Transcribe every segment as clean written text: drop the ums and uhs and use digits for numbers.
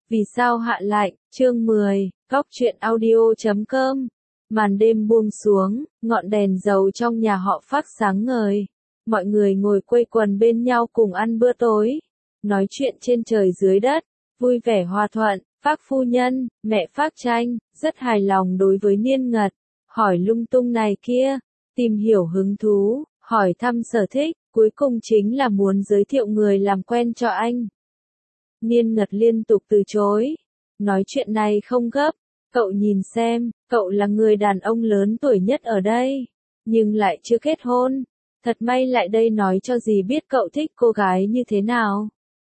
Vì sao hạ lạnh, chương 10, Góc truyện audio.com. Màn đêm buông xuống, ngọn đèn dầu trong nhà họ Phác sáng ngời. Mọi người ngồi quây quần bên nhau cùng ăn bữa tối, nói chuyện trên trời dưới đất, vui vẻ hòa thuận. Phác phu nhân, mẹ Phác Tranh, rất hài lòng đối với Niên Ngật, hỏi lung tung này kia, tìm hiểu hứng thú, hỏi thăm sở thích, cuối cùng chính là muốn giới thiệu người làm quen cho anh. Niên Ngật liên tục từ chối, nói chuyện này không gấp, cậu nhìn xem, cậu là người đàn ông lớn tuổi nhất ở đây, nhưng lại chưa kết hôn, thật may lại đây nói cho dì biết cậu thích cô gái như thế nào.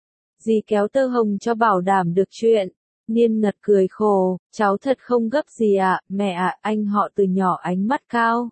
Dì kéo tơ hồng cho bảo đảm được chuyện. Niên Ngật cười khổ, cháu thật không gấp gì ạ, mẹ ạ, anh họ từ nhỏ ánh mắt cao.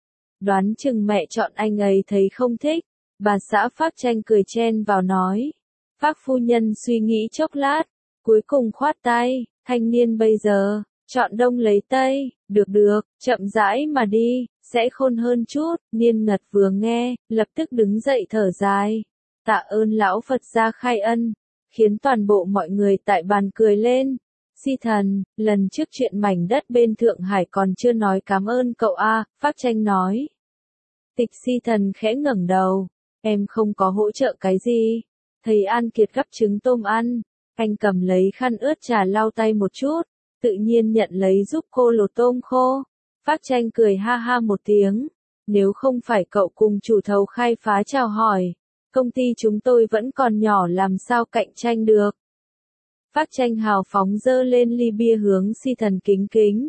Đoán chừng mẹ chọn anh ấy thấy không thích. Bà xã Phác Tranh cười chen vào nói. Phác phu nhân suy nghĩ chốc lát, cuối cùng khoát tay, thanh niên bây giờ, chọn đông lấy tây, được, chậm rãi mà đi, sẽ khôn hơn chút. Niên Ngật vừa nghe, lập tức đứng dậy thở dài. Tạ ơn lão Phật gia khai ân, khiến toàn bộ mọi người tại bàn cười lên. Si thần, lần trước chuyện mảnh đất bên Thượng Hải còn chưa nói cảm ơn cậu a, Phác Tranh nói. Tịch Si thần khẽ ngẩng đầu, em không có hỗ trợ cái gì. Thấy An Kiệt gắp trứng tôm ăn, anh cầm lấy khăn ướt trà lau tay một chút, tự nhiên nhận lấy giúp cô lột tôm khô. Phác Tranh cười ha ha một tiếng, nếu không phải cậu cùng chủ thầu khai phá chào hỏi, công ty chúng tôi vẫn còn nhỏ làm sao cạnh tranh được. Phác Tranh hào phóng dơ lên ly bia hướng Si thần kính kính.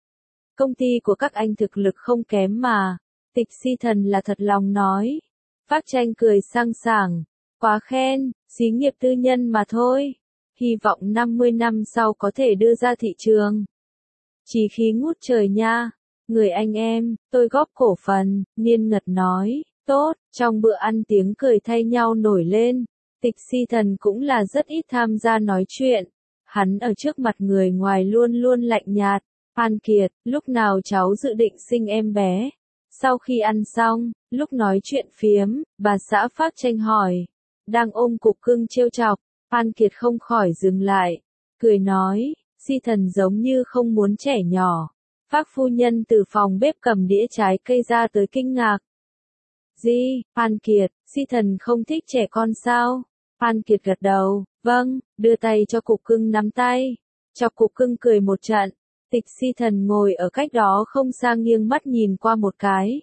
Công ty của các anh thực lực không kém mà. Tịch Si thần là thật lòng nói. Phác Tranh cười sang sảng. Quá khen, xí nghiệp tư nhân mà thôi. Hy vọng 50 năm sau có thể đưa ra thị trường. Chí khí ngút trời nha. Người anh em, tôi góp cổ phần, Niên Ngật nói. Tốt, trong bữa ăn tiếng cười thay nhau nổi lên. Tịch Si thần cũng là rất ít tham gia nói chuyện. Hắn ở trước mặt người ngoài luôn luôn lạnh nhạt. An Kiệt, lúc nào cháu dự định sinh em bé? Sau khi ăn xong, lúc nói chuyện phiếm, bà xã Phác Tranh hỏi. Đang ôm cục cưng trêu chọc, An Kiệt không khỏi dừng lại. Cười nói, Si thần giống như không muốn trẻ nhỏ. Phác phu nhân từ phòng bếp cầm đĩa trái cây ra tới kinh ngạc. Gì, An Kiệt, Si thần không thích trẻ con sao? An Kiệt gật đầu, vâng, đưa tay cho cục cưng nắm tay. Chọc cục cưng cười một trận. Tịch Si thần ngồi ở cách đó không xa nghiêng mắt nhìn qua một cái.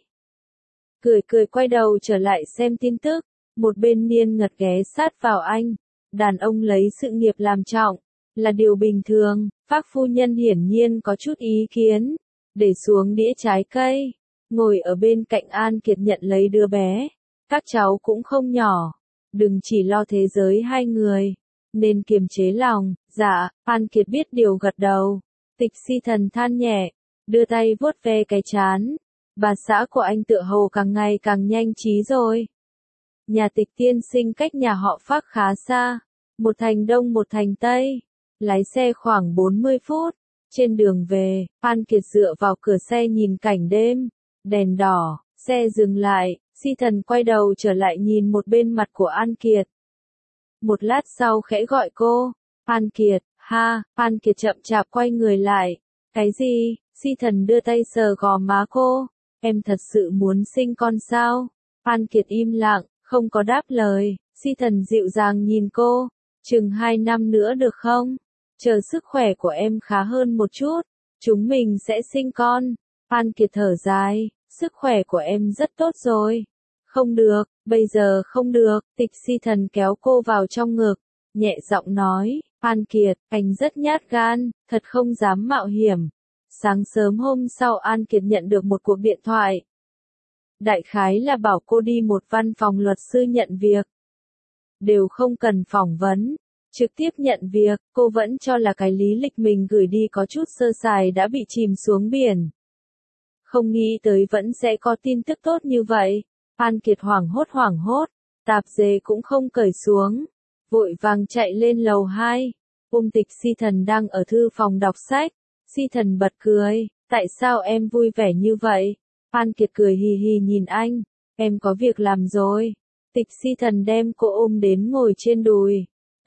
Cười quay đầu trở lại xem tin tức. Một bên Niên Ngật ghé sát vào anh. Đàn ông lấy sự nghiệp làm trọng, là điều bình thường. Phác phu nhân hiển nhiên có chút ý kiến. Để xuống đĩa trái cây. Ngồi ở bên cạnh An Kiệt nhận lấy đứa bé. Các cháu cũng không nhỏ. Đừng chỉ lo thế giới hai người. Nên kiềm chế lòng. Dạ, An Kiệt biết điều gật đầu. Tịch Si thần than nhẹ. Đưa tay vuốt ve cái trán. Bà xã của anh tựa hồ càng ngày càng nhanh trí rồi. Nhà Tịch tiên sinh cách nhà họ Phác khá xa. Một thành đông một thành tây. Lái xe khoảng 40 phút. Trên đường về, An Kiệt dựa vào cửa xe nhìn cảnh đêm. Đèn đỏ, xe dừng lại, Si thần quay đầu trở lại nhìn một bên mặt của An Kiệt. Một lát sau khẽ gọi cô. An Kiệt, ha, An Kiệt chậm chạp quay người lại. Cái gì? Si thần đưa tay sờ gò má cô. Em thật sự muốn sinh con sao? An Kiệt im lặng, không có đáp lời. Si thần dịu dàng nhìn cô. Chừng 2 năm nữa được không? Chờ sức khỏe của em khá hơn một chút. Chúng mình sẽ sinh con. An Kiệt thở dài. Sức khỏe của em rất tốt rồi. Không được, bây giờ không được. Tịch Si thần kéo cô vào trong ngực. Nhẹ giọng nói. An Kiệt, anh rất nhát gan, thật không dám mạo hiểm. Sáng sớm hôm sau An Kiệt nhận được một cuộc điện thoại. Đại khái là bảo cô đi một văn phòng luật sư nhận việc. Đều không cần phỏng vấn. Trực tiếp nhận việc, cô vẫn cho là cái lý lịch mình gửi đi có chút sơ sài đã bị chìm xuống biển. Không nghĩ tới vẫn sẽ có tin tức tốt như vậy. An Kiệt hoảng hốt, tạp dề cũng không cởi xuống. Vội vàng chạy lên lầu 2. Tịch Si thần đang ở thư phòng đọc sách. Si thần bật cười. Tại sao em vui vẻ như vậy? An Kiệt cười hì hì nhìn anh. Em có việc làm rồi. Tịch Si thần đem cô ôm đến ngồi trên đùi. Tốt,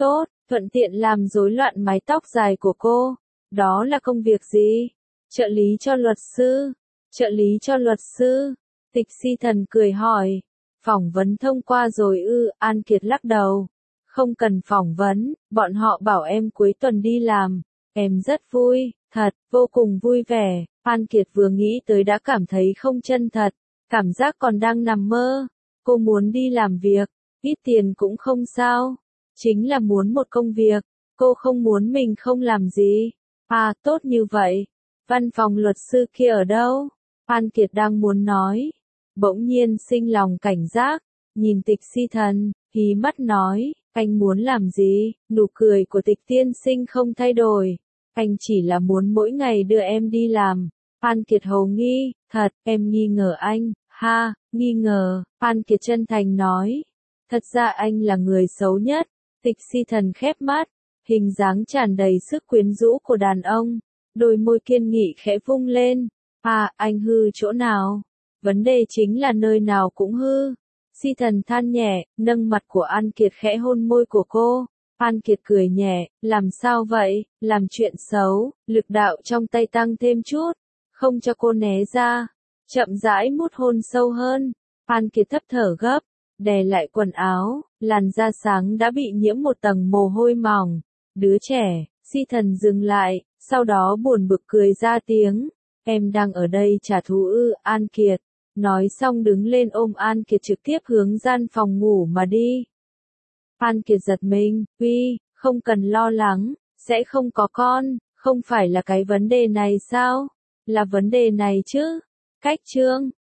thuận tiện làm rối loạn mái tóc dài của cô. Đó là công việc gì? Trợ lý cho luật sư. Trợ lý cho luật sư. Tịch Si Thần cười hỏi. Phỏng vấn thông qua rồi ư? An Kiệt lắc đầu. Không cần phỏng vấn, bọn họ bảo em cuối tuần đi làm. Em rất vui, thật, vô cùng vui vẻ. An Kiệt vừa nghĩ tới đã cảm thấy không chân thật, cảm giác còn đang nằm mơ. Cô muốn đi làm việc, ít tiền cũng không sao. Chính là muốn một công việc, cô không muốn mình không làm gì. À, tốt như vậy. Văn phòng luật sư kia ở đâu? An Kiệt đang muốn nói. Bỗng nhiên sinh lòng cảnh giác, nhìn Tịch Si Thần, hí mắt nói, anh muốn làm gì? Nụ cười của Tịch tiên sinh không thay đổi. Anh chỉ là muốn mỗi ngày đưa em đi làm. An Kiệt hầu nghi, thật, em nghi ngờ anh, ha, nghi ngờ. An Kiệt chân thành nói, thật ra anh là người xấu nhất. Tịch Si Thần khép mắt, hình dáng tràn đầy sức quyến rũ của đàn ông, đôi môi kiên nghị khẽ vung lên. À, anh hư chỗ nào? Vấn đề chính là nơi nào cũng hư. Si Thần than nhẹ, nâng mặt của An Kiệt khẽ hôn môi của cô. An Kiệt cười nhẹ, làm sao vậy? Làm chuyện xấu, lực đạo trong tay tăng thêm chút, không cho cô né ra. Chậm rãi mút hôn sâu hơn. An Kiệt thấp thở gấp, đè lại quần áo, làn da sáng đã bị nhiễm một tầng mồ hôi mỏng. Đứa trẻ. Si Thần dừng lại, sau đó buồn bực cười ra tiếng. Em đang ở đây trả thù ư? An Kiệt. Nói xong đứng lên ôm An Kiệt trực tiếp hướng gian phòng ngủ mà đi. An Kiệt giật mình, uy, không cần lo lắng, sẽ không có con, không phải là cái vấn đề này sao? Là vấn đề này chứ? Cách chương